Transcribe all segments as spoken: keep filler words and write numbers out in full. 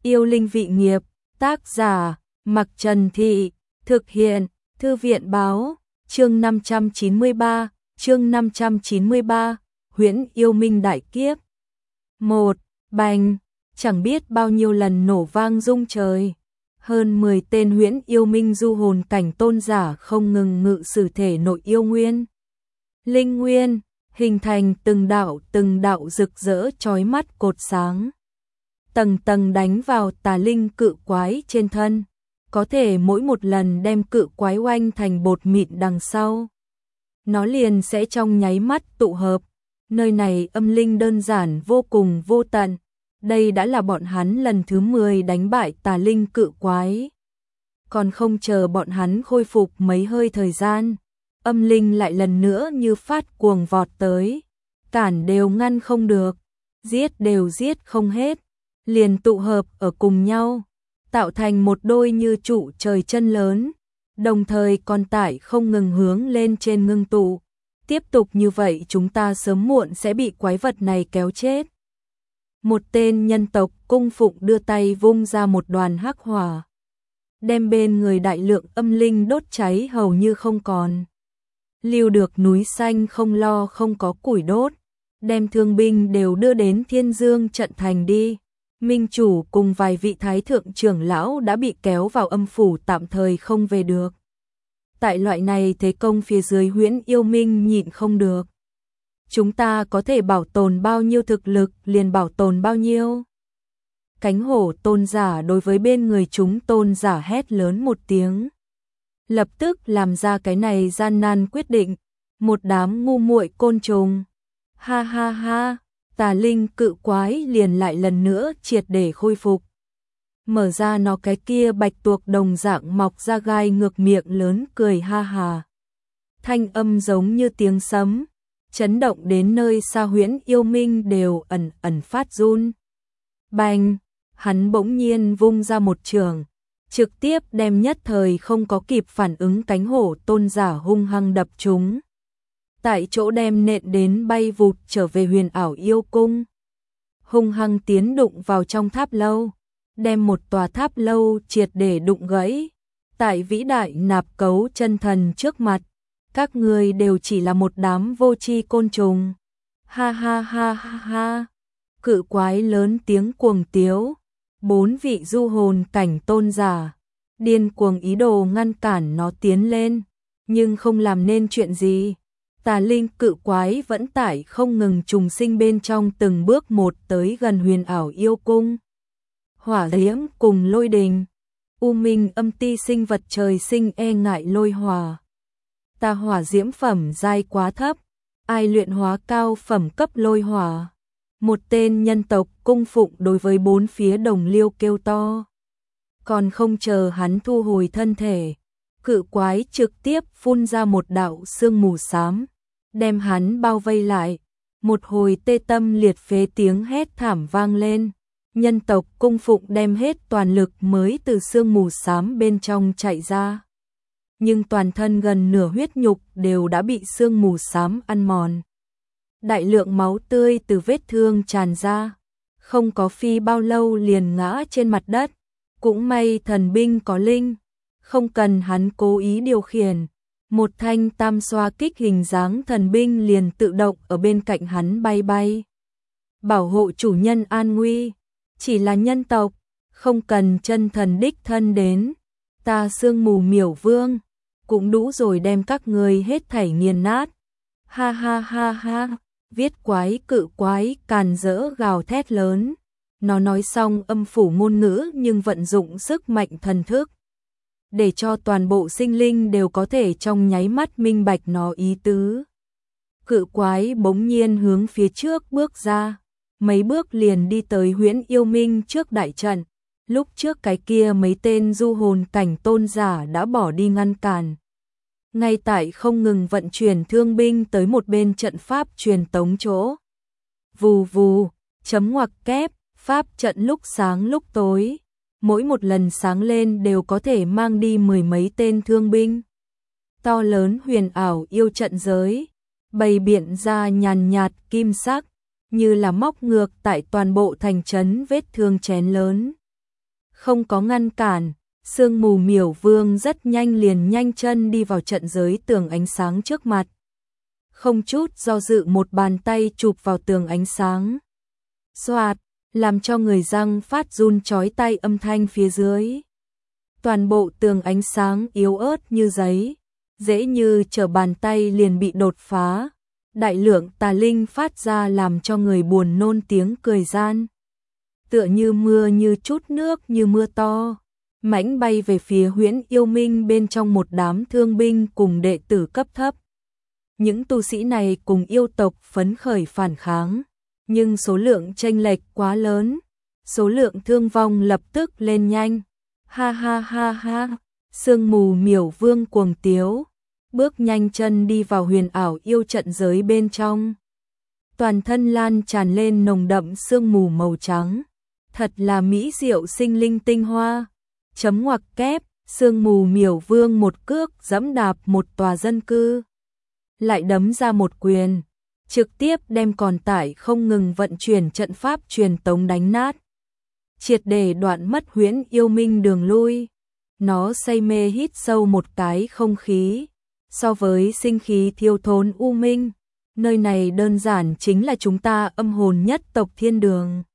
Yêu linh vị nghiệp, tác giả, Mặc Trần Thị, thực hiện, Thư viện báo, chương năm trăm chín mươi ba, chương năm trăm chín mươi ba, Huyễn Yêu Minh đại kiếp. một. Bành, chẳng biết bao nhiêu lần nổ vang rung trời. Hơn mười tên Huyễn Yêu Minh du hồn cảnh tôn giả không ngừng ngự sử thể nội yêu nguyên. Linh nguyên, hình thành từng đạo từng đạo rực rỡ chói mắt cột sáng. Tầng tầng đánh vào tà linh cự quái trên thân, có thể mỗi một lần đem cự quái oanh thành bột mịn đằng sau, nó liền sẽ trong nháy mắt tụ hợp. Nơi này âm linh đơn giản vô cùng vô tận. Đây đã là bọn hắn lần thứ mười đánh bại tà linh cự quái. Còn không chờ bọn hắn khôi phục mấy hơi thời gian, âm linh lại lần nữa như phát cuồng vọt tới, cản đều ngăn không được, giết đều giết không hết, liền tụ hợp ở cùng nhau, tạo thành một đôi như trụ trời chân lớn, đồng thời còn tải không ngừng hướng lên trên ngưng tụ. Tiếp tục như vậy chúng ta sớm muộn sẽ bị quái vật này kéo chết. Một tên nhân tộc cung phụng đưa tay vung ra một đoàn hắc hỏa, đem bên người đại lượng âm linh đốt cháy hầu như không còn. Lưu được núi xanh không lo không có củi đốt, đem thương binh đều đưa đến Thiên Dương trận thành đi. Minh chủ cùng vài vị thái thượng trưởng lão đã bị kéo vào âm phủ tạm thời không về được. Tại loại này thế công phía dưới Huyễn Yêu Minh nhịn không được. Chúng ta có thể bảo tồn bao nhiêu thực lực liền bảo tồn bao nhiêu. Cánh hổ tôn giả đối với bên người chúng tôn giả hét lớn một tiếng. Lập tức làm ra cái này gian nan quyết định. Một đám ngu muội côn trùng. Ha ha ha, tà linh cự quái liền lại lần nữa triệt để khôi phục. Mở ra nó cái kia bạch tuộc đồng dạng mọc ra gai ngược miệng lớn cười ha hà. Thanh âm giống như tiếng sấm, chấn động đến nơi xa Huyễn Yêu Minh đều ẩn ẩn phát run. Bành, hắn bỗng nhiên vung ra một trường, trực tiếp đem nhất thời không có kịp phản ứng cánh hổ tôn giả hung hăng đập chúng. Tại chỗ đem nện đến bay vụt trở về Huyền Ảo Yêu Cung. Hung hăng tiến đụng vào trong tháp lâu, đem một tòa tháp lâu triệt để đụng gãy. Tại vĩ đại nạp cấu chân thần trước mặt, các người đều chỉ là một đám vô tri côn trùng. Ha ha ha ha ha. Cự quái lớn tiếng cuồng tiếu. Bốn vị du hồn cảnh tôn giả điên cuồng ý đồ ngăn cản nó tiến lên, nhưng không làm nên chuyện gì. Tà linh cự quái vẫn tải không ngừng trùng sinh bên trong từng bước một tới gần Huyền Ảo Yêu Cung. Hỏa diễm cùng lôi đình, u minh âm ti sinh vật trời sinh e ngại lôi hỏa. Ta hỏa diễm phẩm giai quá thấp, ai luyện hóa cao phẩm cấp lôi hỏa. Một tên nhân tộc cung phụng đối với bốn phía đồng liêu kêu to. Còn không chờ hắn thu hồi thân thể, cự quái trực tiếp phun ra một đạo sương mù xám, đem hắn bao vây lại. Một hồi tê tâm liệt phế tiếng hét thảm vang lên. Nhân tộc cung phụng đem hết toàn lực mới từ sương mù xám bên trong chạy ra. Nhưng toàn thân gần nửa huyết nhục đều đã bị sương mù xám ăn mòn. Đại lượng máu tươi từ vết thương tràn ra, không có phi bao lâu liền ngã trên mặt đất. Cũng may thần binh có linh, không cần hắn cố ý điều khiển. Một thanh tam xoa kích hình dáng thần binh liền tự động ở bên cạnh hắn bay bay. Bảo hộ chủ nhân an nguy. Chỉ là nhân tộc, không cần chân thần đích thân đến. Ta sương mù miểu vương, cũng đủ rồi đem các ngươi hết thảy nghiền nát. Ha ha ha ha, viết quái cự quái càn rỡ gào thét lớn. Nó nói xong âm phủ ngôn ngữ nhưng vận dụng sức mạnh thần thức, để cho toàn bộ sinh linh đều có thể trong nháy mắt minh bạch nó ý tứ. Cự quái bỗng nhiên hướng phía trước bước ra. Mấy bước liền đi tới Huyễn Yêu Minh trước đại trận. Lúc trước cái kia mấy tên du hồn cảnh tôn giả đã bỏ đi ngăn cản. Ngay tại không ngừng vận chuyển thương binh tới một bên trận pháp truyền tống chỗ. Vù vù, chấm ngoặc kép, pháp trận lúc sáng lúc tối. Mỗi một lần sáng lên đều có thể mang đi mười mấy tên thương binh. To lớn huyền ảo yêu trận giới, bày biện ra nhàn nhạt kim sắc, như là móc ngược tại toàn bộ thành trấn vết thương chén lớn. Không có ngăn cản, Sương Mù Miểu Vương rất nhanh liền nhanh chân đi vào trận giới tường ánh sáng trước mặt. Không chút do dự một bàn tay chụp vào tường ánh sáng. Xoạt, làm cho người răng phát run chói tai âm thanh phía dưới. Toàn bộ tường ánh sáng yếu ớt như giấy, dễ như trở bàn tay liền bị đột phá. Đại lượng tà linh phát ra làm cho người buồn nôn tiếng cười gian. Tựa như mưa như chút nước như mưa to, mãnh bay về phía Huyễn Yêu Minh bên trong một đám thương binh cùng đệ tử cấp thấp. Những tu sĩ này cùng yêu tộc phấn khởi phản kháng, nhưng số lượng chênh lệch quá lớn, số lượng thương vong lập tức lên nhanh. Ha ha ha ha, Sương Mù Miểu Vương cuồng tiếu, bước nhanh chân đi vào huyền ảo yêu trận giới bên trong. Toàn thân lan tràn lên nồng đậm sương mù màu trắng, thật là mỹ diệu sinh linh tinh hoa. Chấm ngoặc kép, Sương Mù Miểu Vương một cước giẫm đạp một tòa dân cư, lại đấm ra một quyền, trực tiếp đem còn tải không ngừng vận chuyển trận pháp truyền tống đánh nát, triệt để đoạn mất Huyễn Yêu Minh đường lui. Nó say mê hít sâu một cái không khí, so với sinh khí thiêu thốn u minh, nơi này đơn giản chính là chúng ta âm hồn nhất tộc thiên đường.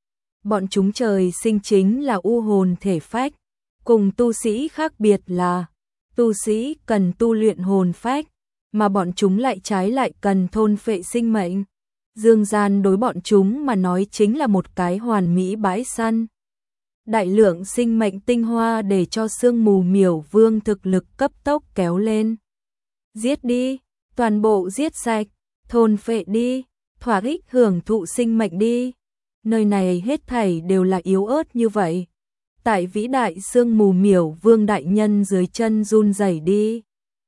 Bọn chúng trời sinh chính là u hồn thể phách, cùng tu sĩ khác biệt là tu sĩ cần tu luyện hồn phách, mà bọn chúng lại trái lại cần thôn phệ sinh mệnh. Dương gian đối bọn chúng mà nói chính là một cái hoàn mỹ bãi săn. Đại lượng sinh mệnh tinh hoa để cho Sương Mù Miểu Vương thực lực cấp tốc kéo lên. Giết đi, toàn bộ giết sạch, thôn phệ đi, thỏa ích hưởng thụ sinh mệnh đi. Nơi này hết thảy đều là yếu ớt như vậy. Tại vĩ đại Sương Mù Miểu Vương đại nhân dưới chân run rẩy đi.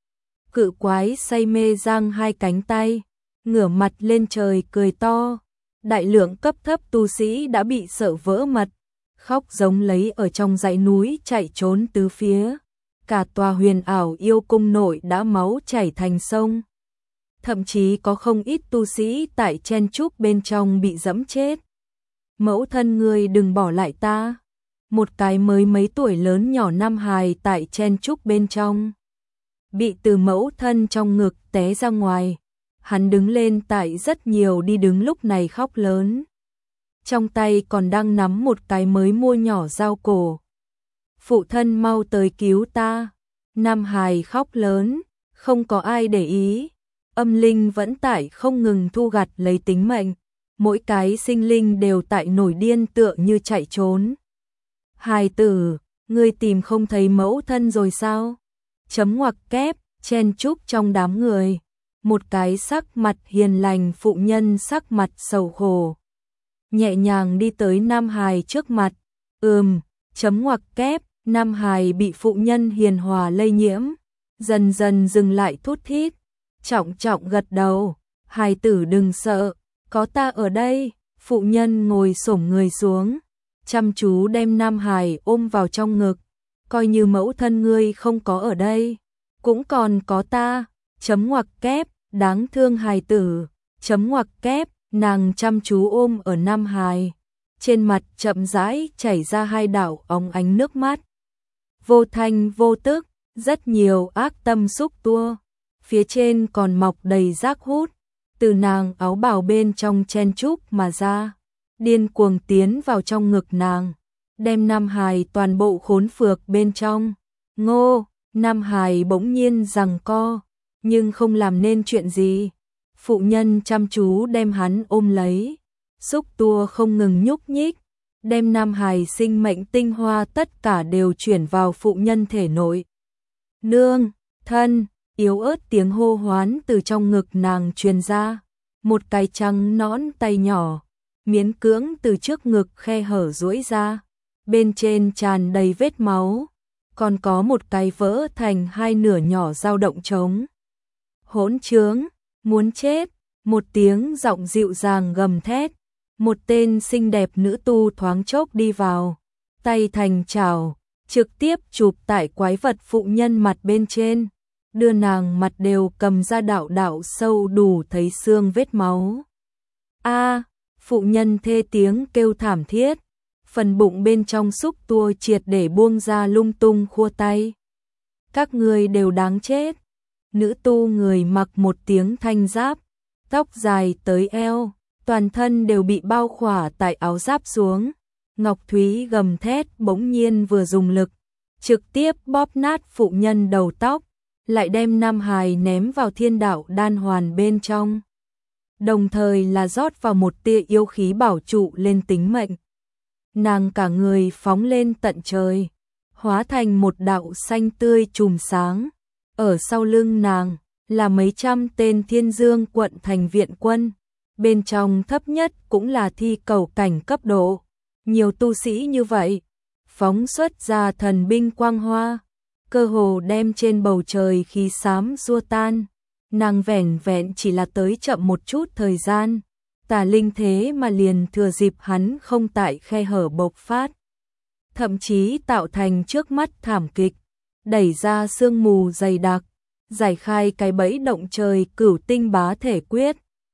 Cự quái say mê giang hai cánh tay, ngửa mặt lên trời cười to. Đại lượng cấp thấp tu sĩ đã bị sợ vỡ mật, khóc giống lấy ở trong dãy núi chạy trốn tứ phía. Cả tòa huyền ảo yêu cung nội đã máu chảy thành sông. Thậm chí có không ít tu sĩ tại chen chúc bên trong bị dẫm chết. Mẫu thân ngươi đừng bỏ lại ta. Một cái mới mấy tuổi lớn nhỏ nam hài tại chen chúc bên trong, bị từ mẫu thân trong ngực té ra ngoài. Hắn đứng lên tại rất nhiều đi đứng lúc này khóc lớn. Trong tay còn đang nắm một cái mới mua nhỏ dao cổ. Phụ thân mau tới cứu ta. Nam hài khóc lớn, không có ai để ý. Âm linh vẫn tại không ngừng thu gặt lấy tính mệnh. Mỗi cái sinh linh đều tại nổi điên tựa như chạy trốn. Hài tử, ngươi tìm không thấy mẫu thân rồi sao? Chấm ngoặc kép, chen chúc trong đám người. Một cái sắc mặt hiền lành phụ nhân sắc mặt sầu khổ, nhẹ nhàng đi tới Nam hài trước mặt. Ừm, chấm ngoặc kép, Nam hài bị phụ nhân hiền hòa lây nhiễm, dần dần dừng lại thút thít, trọng trọng gật đầu. Hài tử đừng sợ, có ta ở đây. Phụ nhân ngồi xổm người xuống, chăm chú đem Nam hài ôm vào trong ngực. Coi như mẫu thân ngươi không có ở đây, cũng còn có ta. Chấm ngoặc kép, đáng thương hài tử. Chấm ngoặc kép, nàng chăm chú ôm ở Nam hài, trên mặt chậm rãi chảy ra hai đạo óng ánh nước mắt. Vô thanh vô tức, rất nhiều ác tâm xúc tua, phía trên còn mọc đầy rác hút, từ nàng áo bào bên trong chen chúc mà ra, điên cuồng tiến vào trong ngực nàng, đem Nam hài toàn bộ khốn phược bên trong. Ngô, Nam hài bỗng nhiên giằng co, nhưng không làm nên chuyện gì. Phụ nhân chăm chú đem hắn ôm lấy, xúc tua không ngừng nhúc nhích, đem Nam hài sinh mệnh tinh hoa tất cả đều chuyển vào phụ nhân thể nội. Nương, thân, yếu ớt tiếng hô hoán từ trong ngực nàng truyền ra. Một cái trắng nõn tay nhỏ, miễn cưỡng từ trước ngực khe hở duỗi ra, bên trên tràn đầy vết máu, còn có một cái vỡ thành hai nửa nhỏ dao động trống. Hỗn trướng, muốn chết, một tiếng giọng dịu dàng gầm thét, một tên xinh đẹp nữ tu thoáng chốc đi vào, tay thành chảo, trực tiếp chụp tại quái vật phụ nhân mặt bên trên, đưa nàng mặt đều cầm ra đạo đạo sâu đủ thấy xương vết máu. A, phụ nhân thê tiếng kêu thảm thiết, phần bụng bên trong xúc tua triệt để buông ra lung tung khua tay. Các ngươi đều đáng chết. Nữ tu người mặc một tiếng thanh giáp, tóc dài tới eo, toàn thân đều bị bao khỏa tại áo giáp xuống. Ngọc Thúy gầm thét bỗng nhiên vừa dùng lực, trực tiếp bóp nát phụ nhân đầu tóc, lại đem nam hài ném vào thiên đạo đan hoàn bên trong. Đồng thời là rót vào một tia yêu khí bảo trụ lên tính mệnh. Nàng cả người phóng lên tận trời, hóa thành một đạo xanh tươi chùm sáng. Ở sau lưng nàng là mấy trăm tên Thiên Dương quận thành viện quân, bên trong thấp nhất cũng là thi cầu cảnh cấp độ. Nhiều tu sĩ như vậy, phóng xuất ra thần binh quang hoa, cơ hồ đem trên bầu trời khí xám xua tan. Nàng vẻn vẹn chỉ là tới chậm một chút thời gian, tà linh thế mà liền thừa dịp hắn không tại khe hở bộc phát, thậm chí tạo thành trước mắt thảm kịch, đẩy ra sương mù dày đặc, giải khai cái bẫy động trời cửu tinh bá thể quyết,